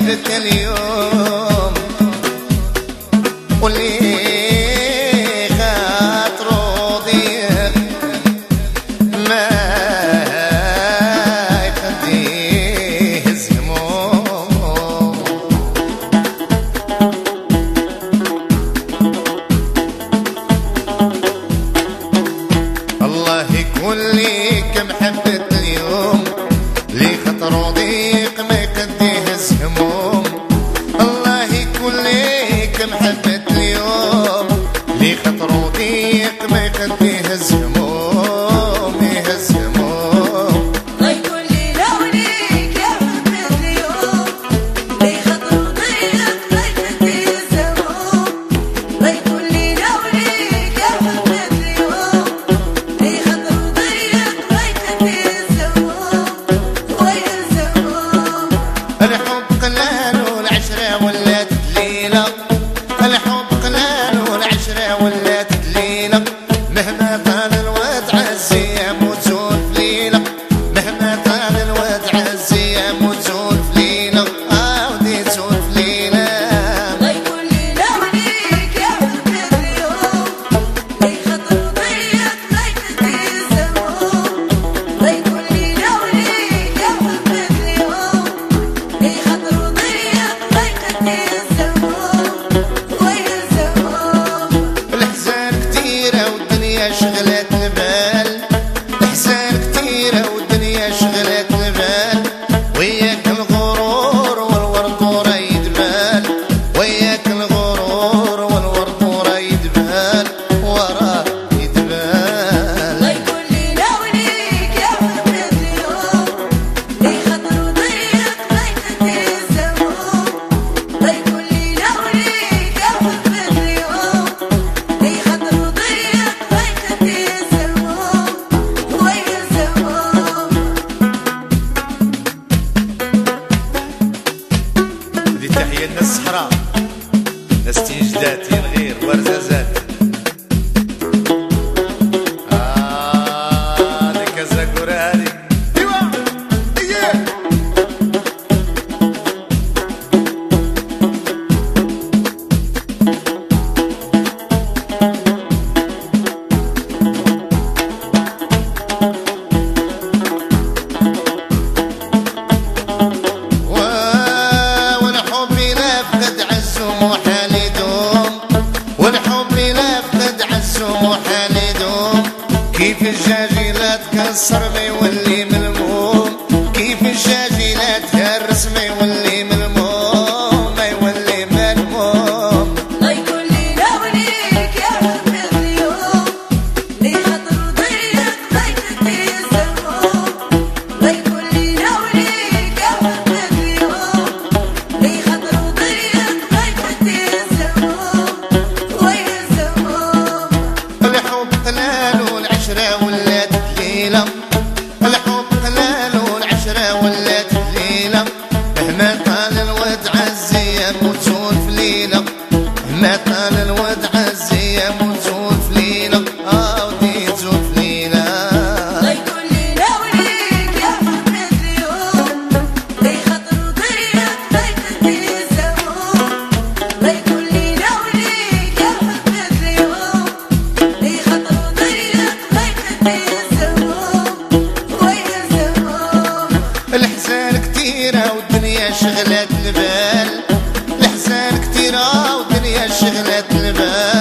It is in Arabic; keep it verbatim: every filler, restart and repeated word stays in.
حبت اليوم واللي خاطرو ضيق ما يخليه الهموم. الله يكون ليك محبة اليوم لي خاطرو ضيق ما يقديه الهموم. الله يكون ليك محبة اليوم لي خاطرو ضيق ما يقديه الهموم يهز هموم. الله يكون لينا وليك يا محبة اليوم لي خاطرو ضيق ما يقديه الهموم. الله يكون لينا وليك يا محبة اليوم لي خاطرو ضيق ما يقديه الهموم ويهز هموم. الحب قلال والعشرة ولات دليلة، الحب قلال والعشرة ولات دليلة، مهما طال الواد عالزيام وتزول في ليلة، مهما طال الواد عالزيام وتزول في ليلة، آه ودي تزول في ليلة. الله يكون لينا وليك يا محبة اليوم لي خاطرو ضيق ما يقديه الهموم. الله يكون لينا وليك يا محبة اليوم لي خاطرو ضيق ما يقديه الهموم ويهز هموم. الأحزان كتيرة والدنيا شغلت البال، الأحزان كتيرة والدنيا شغلت البال، وياك الغرور والورد ورا يدبال، وياك الغرور والورد ورا يدبال ورا يدبال. الله يكون لينا وليك يا محبة اليوم لي خاطرو ضيق ما يقديه الهموم. الله يكون لينا وليك يا محبة اليوم لي خاطرو ضيق ما يقديه الهموم ويهز هموم. هذه تحية لنا الصحراء، ناس تنجداتي الغير ورزازات. آه هذه كزاكورة هذه ايوا اييه. والحب ينفذ عزو محال يدوم، والحب ينفذ عزو محال يدوم، كيف الجاجيلة تكسر ما يولي ملموم، كيف الجاجيلة تهرس ما يولي ملموم ما يولي ملموم. الله يكون لينا وليك يا محبة اليوم لي خاطرو ضيق ما يقديه الهموم. الله يكون لينا وليك يا محبة اليوم لي خاطرو ضيق ما يقديه الهموم ويهز هموم. الحب قلال والعشرة ولات دليلة، الحب قلال والعشرة ولات دليلة، مهما طال الواد عالزيام وتزول في ليلة، مهما طال الواد عالزيام وتزول في ليلة، آه ودي تزول في ليلة. الله يكون لينا وليك يا محبة اليوم لي خاطرو ضيق ما يقديه الهموم. الله يكون لينا وليك يا محبة اليوم لي خاطرو ضيق ما يقديه الهموم ويهز هموم. الأحزان كتيرة والدنيا شغلت البال، الأحزان كتيرة والدنيا شغلت البال،